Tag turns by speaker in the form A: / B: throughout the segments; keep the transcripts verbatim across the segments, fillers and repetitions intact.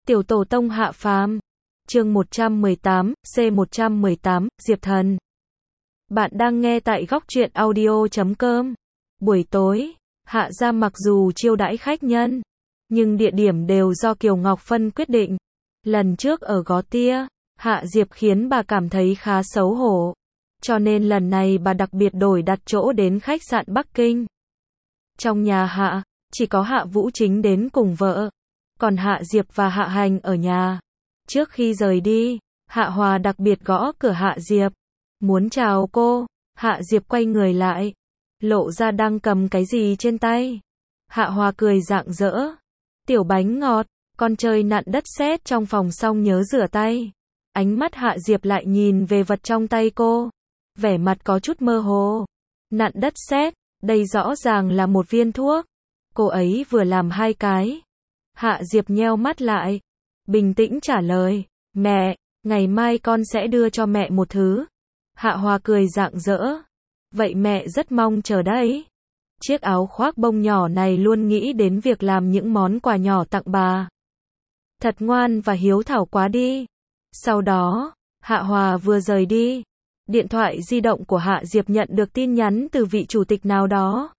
A: Tiểu tổ tông hạ phàm. Chương một trăm mười tám, C một trăm mười tám, Diệp Thần. Bạn đang nghe tại góc truyện audio chấm com. Buổi tối, Hạ gia mặc dù chiêu đãi khách nhân, nhưng địa điểm đều do Kiều Ngọc Phân quyết định. Lần trước ở Gó Tia, Hạ Diệp khiến bà cảm thấy khá xấu hổ. Cho nên lần này bà đặc biệt đổi đặt chỗ đến khách sạn Bắc Kinh. Trong nhà Hạ, chỉ có Hạ Vũ Chính đến cùng vợ. Còn Hạ Diệp và Hạ Hành ở nhà. Trước khi rời đi, Hạ Hòa đặc biệt gõ cửa Hạ Diệp. Muốn chào cô. Hạ Diệp quay người lại, lộ ra đang cầm cái gì trên tay. Hạ Hòa cười rạng rỡ. Tiểu bánh ngọt, con chơi nặn đất sét trong phòng xong nhớ rửa tay. Ánh mắt Hạ Diệp lại nhìn về vật trong tay cô. Vẻ mặt có chút mơ hồ. Nặn đất sét, đây rõ ràng là một viên thuốc. Cô ấy vừa làm hai cái. Hạ Diệp nheo mắt lại, bình tĩnh trả lời, mẹ, ngày mai con sẽ đưa cho mẹ một thứ. Hạ Hòa cười rạng rỡ. Vậy mẹ rất mong chờ đấy. Chiếc áo khoác bông nhỏ này luôn nghĩ đến việc làm những món quà nhỏ tặng bà. Thật ngoan và hiếu thảo quá đi. Sau đó, Hạ Hòa vừa rời đi, điện thoại di động của Hạ Diệp nhận được tin nhắn từ vị chủ tịch nào đó.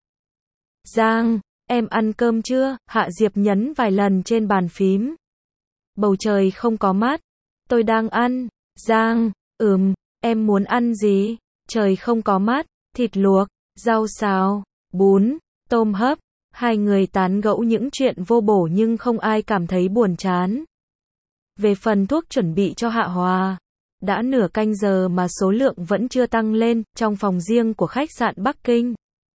A: Giang, em ăn cơm chưa? Hạ Diệp nhấn vài lần trên bàn phím. Bầu trời không có mắt. Tôi đang ăn. Giang, ừm, em muốn ăn gì? Trời không có mắt, thịt luộc, rau xào, bún, tôm hấp. Hai người tán gẫu những chuyện vô bổ nhưng không ai cảm thấy buồn chán. Về phần thuốc chuẩn bị cho Hạ Hòa, đã nửa canh giờ mà số lượng vẫn chưa tăng lên. Trong phòng riêng của khách sạn Bắc Kinh,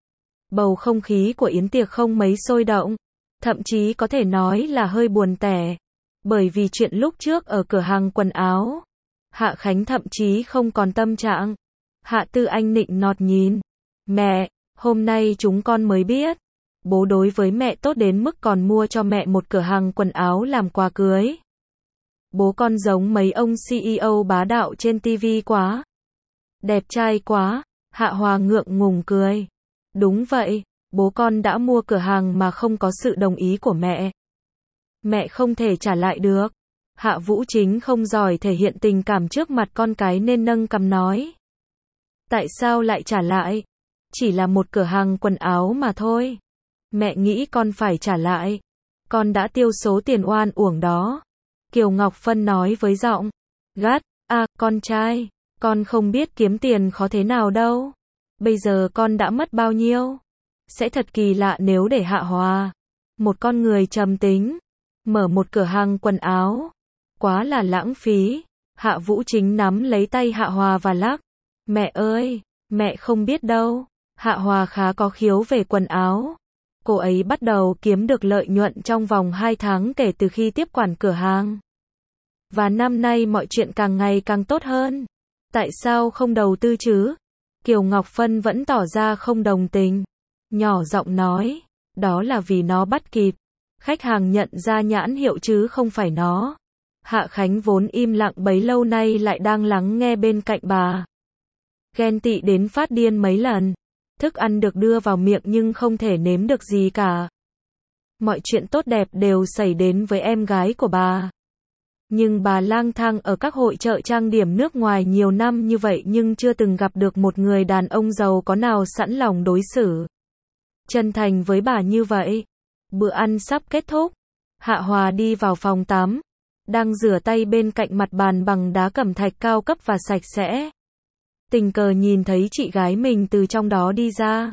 A: bầu không khí của yến tiệc không mấy sôi động, thậm chí có thể nói là hơi buồn tẻ. Bởi vì chuyện lúc trước ở cửa hàng quần áo, Hạ Khánh thậm chí không còn tâm trạng. Hạ Tư Anh nịnh nọt nhìn. Mẹ, hôm nay chúng con mới biết, bố đối với mẹ tốt đến mức còn mua cho mẹ một cửa hàng quần áo làm quà cưới. Bố con giống mấy ông xê e ô bá đạo trên ti vi quá. Đẹp trai quá. Hạ Hòa ngượng ngùng cười. Đúng vậy, bố con đã mua cửa hàng mà không có sự đồng ý của mẹ. Mẹ không thể trả lại được. Hạ Vũ Chính không giỏi thể hiện tình cảm trước mặt con cái nên nâng cằm nói. Tại sao lại trả lại? Chỉ là một cửa hàng quần áo mà thôi. Mẹ nghĩ con phải trả lại. Con đã tiêu số tiền oan uổng đó. Kiều Ngọc Phân nói với giọng gắt. À, con trai, con không biết kiếm tiền khó thế nào đâu. Bây giờ con đã mất bao nhiêu? Sẽ thật kỳ lạ nếu để Hạ Hòa, một con người trầm tính, mở một cửa hàng quần áo. Quá là lãng phí. Hạ Vũ Chính nắm lấy tay Hạ Hòa và lắc. Mẹ ơi, mẹ không biết đâu. Hạ Hòa khá có khiếu về quần áo. Cô ấy bắt đầu kiếm được lợi nhuận trong vòng hai tháng kể từ khi tiếp quản cửa hàng. Và năm nay mọi chuyện càng ngày càng tốt hơn. Tại sao không đầu tư chứ? Kiều Ngọc Phân vẫn tỏ ra không đồng tình. Nhỏ giọng nói, đó là vì nó bắt kịp. Khách hàng nhận ra nhãn hiệu chứ không phải nó. Hạ Khánh vốn im lặng bấy lâu nay lại đang lắng nghe bên cạnh bà. Ghen tị đến phát điên mấy lần. Thức ăn được đưa vào miệng nhưng không thể nếm được gì cả. Mọi chuyện tốt đẹp đều xảy đến với em gái của bà. Nhưng bà lang thang ở các hội chợ trang điểm nước ngoài nhiều năm như vậy nhưng chưa từng gặp được một người đàn ông giàu có nào sẵn lòng đối xử chân thành với bà như vậy. Bữa ăn sắp kết thúc. Hạ Hòa đi vào phòng tắm, đang rửa tay bên cạnh mặt bàn bằng đá cẩm thạch cao cấp và sạch sẽ. Tình cờ nhìn thấy chị gái mình từ trong đó đi ra.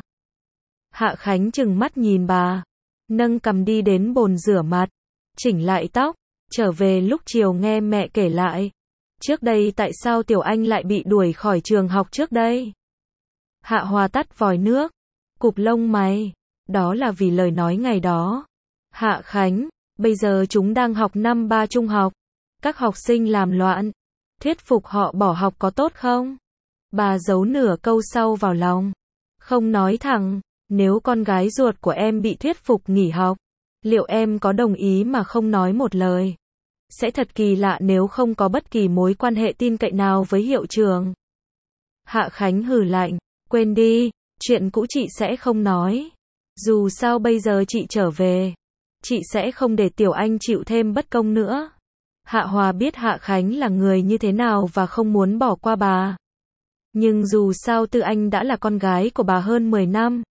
A: Hạ Khánh trừng mắt nhìn bà, nâng cằm đi đến bồn rửa mặt, chỉnh lại tóc. Trở về lúc chiều nghe mẹ kể lại. Trước đây tại sao Tiểu Anh lại bị đuổi khỏi trường học trước đây? Hạ Hòa tắt vòi nước, cụp lông mày. Đó là vì lời nói ngày đó. Hạ Khánh, bây giờ chúng đang học năm ba trung học. Các học sinh làm loạn. Thuyết phục họ bỏ học có tốt không? Bà giấu nửa câu sau vào lòng. Không nói thẳng, nếu con gái ruột của em bị thuyết phục nghỉ học, liệu em có đồng ý mà không nói một lời? Sẽ thật kỳ lạ nếu không có bất kỳ mối quan hệ tin cậy nào với hiệu trưởng. Hạ Khánh hừ lạnh, quên đi, chuyện cũ chị sẽ không nói. Dù sao bây giờ chị trở về, chị sẽ không để Tiểu Anh chịu thêm bất công nữa. Hạ Hòa biết Hạ Khánh là người như thế nào và không muốn bỏ qua bà. Nhưng dù sao Tư Anh đã là con gái của bà hơn mười năm.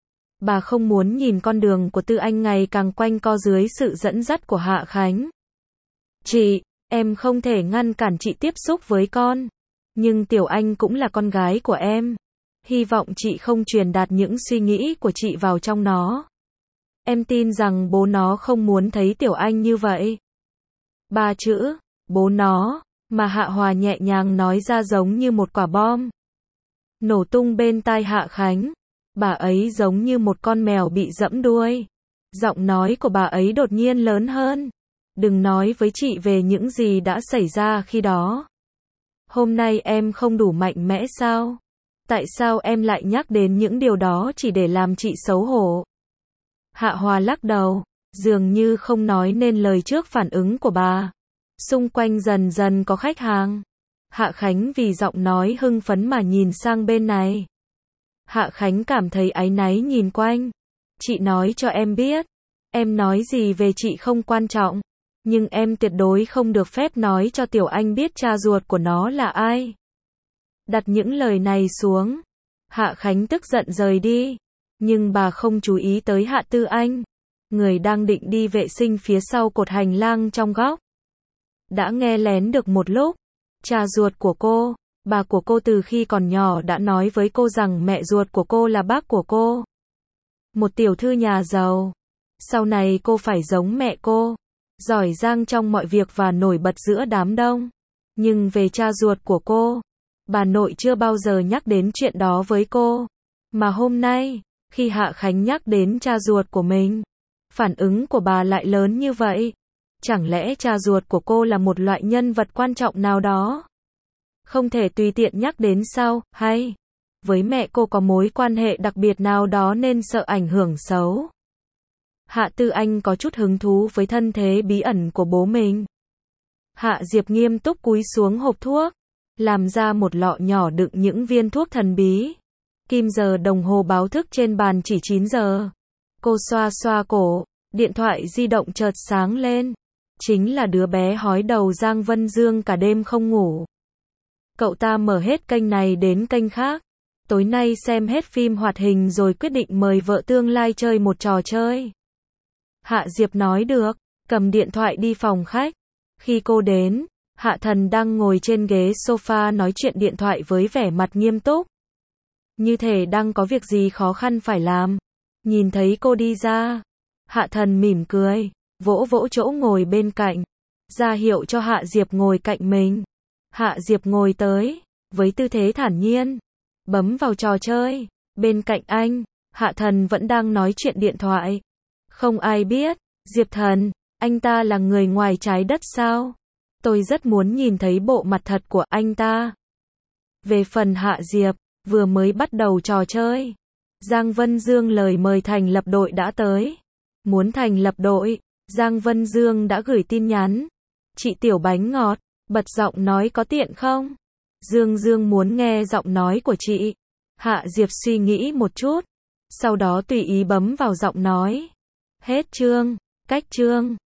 A: Bà không muốn nhìn con đường của Tư Anh ngày càng quanh co dưới sự dẫn dắt của Hạ Khánh. Chị, em không thể ngăn cản chị tiếp xúc với con. Nhưng Tiểu Anh cũng là con gái của em. Hy vọng chị không truyền đạt những suy nghĩ của chị vào trong nó. Em tin rằng bố nó không muốn thấy Tiểu Anh như vậy. Ba chữ, bố nó, mà Hạ Hòa nhẹ nhàng nói ra giống như một quả bom. Nổ tung bên tai Hạ Khánh. Bà ấy giống như một con mèo bị giẫm đuôi. Giọng nói của bà ấy đột nhiên lớn hơn. Đừng nói với chị về những gì đã xảy ra khi đó. Hôm nay em không đủ mạnh mẽ sao? Tại sao em lại nhắc đến những điều đó chỉ để làm chị xấu hổ? Hạ Hòa lắc đầu, dường như không nói nên lời trước phản ứng của bà. Xung quanh dần dần có khách hàng. Hạ Khánh vì giọng nói hưng phấn mà nhìn sang bên này. Hạ Khánh cảm thấy áy náy nhìn quanh. Chị nói cho em biết. Em nói gì về chị không quan trọng. Nhưng em tuyệt đối không được phép nói cho Tiểu Anh biết cha ruột của nó là ai. Đặt những lời này xuống. Hạ Khánh tức giận rời đi. Nhưng bà không chú ý tới Hạ Tư Anh. Người đang định đi vệ sinh phía sau cột hành lang trong góc. Đã nghe lén được một lúc. Cha ruột của cô, bà của cô từ khi còn nhỏ đã nói với cô rằng mẹ ruột của cô là bác của cô. Một tiểu thư nhà giàu. Sau này cô phải giống mẹ cô. Giỏi giang trong mọi việc và nổi bật giữa đám đông. Nhưng về cha ruột của cô, bà nội chưa bao giờ nhắc đến chuyện đó với cô. Mà hôm nay, khi Hạ Khánh nhắc đến cha ruột của mình, phản ứng của bà lại lớn như vậy. Chẳng lẽ cha ruột của cô là một loại nhân vật quan trọng nào đó? Không thể tùy tiện nhắc đến sao, hay? Với mẹ cô có mối quan hệ đặc biệt nào đó nên sợ ảnh hưởng xấu? Hạ Tư Anh có chút hứng thú với thân thế bí ẩn của bố mình. Hạ Diệp nghiêm túc cúi xuống hộp thuốc, làm ra một lọ nhỏ đựng những viên thuốc thần bí. Kim giờ đồng hồ báo thức trên bàn chỉ chín giờ. Cô xoa xoa cổ, điện thoại di động chợt sáng lên. Chính là đứa bé hói đầu Giang Vân Dương cả đêm không ngủ. Cậu ta mở hết kênh này đến kênh khác. Tối nay xem hết phim hoạt hình rồi quyết định mời vợ tương lai chơi một trò chơi. Hạ Diệp nói được, cầm điện thoại đi phòng khách. Khi cô đến, Hạ Thần đang ngồi trên ghế sofa nói chuyện điện thoại với vẻ mặt nghiêm túc. Như thể đang có việc gì khó khăn phải làm. Nhìn thấy cô đi ra, Hạ Thần mỉm cười, vỗ vỗ chỗ ngồi bên cạnh, ra hiệu cho Hạ Diệp ngồi cạnh mình. Hạ Diệp ngồi tới, với tư thế thản nhiên, bấm vào trò chơi. Bên cạnh anh, Hạ Thần vẫn đang nói chuyện điện thoại. Không ai biết, Diệp Thần, anh ta là người ngoài trái đất sao? Tôi rất muốn nhìn thấy bộ mặt thật của anh ta. Về phần Hạ Diệp, vừa mới bắt đầu trò chơi, Giang Vân Dương lời mời thành lập đội đã tới. Muốn thành lập đội, Giang Vân Dương đã gửi tin nhắn. Chị Tiểu Bánh Ngọt, bật giọng nói có tiện không? Dương Dương muốn nghe giọng nói của chị. Hạ Diệp suy nghĩ một chút, sau đó tùy ý bấm vào giọng nói. Hết chương, cách chương.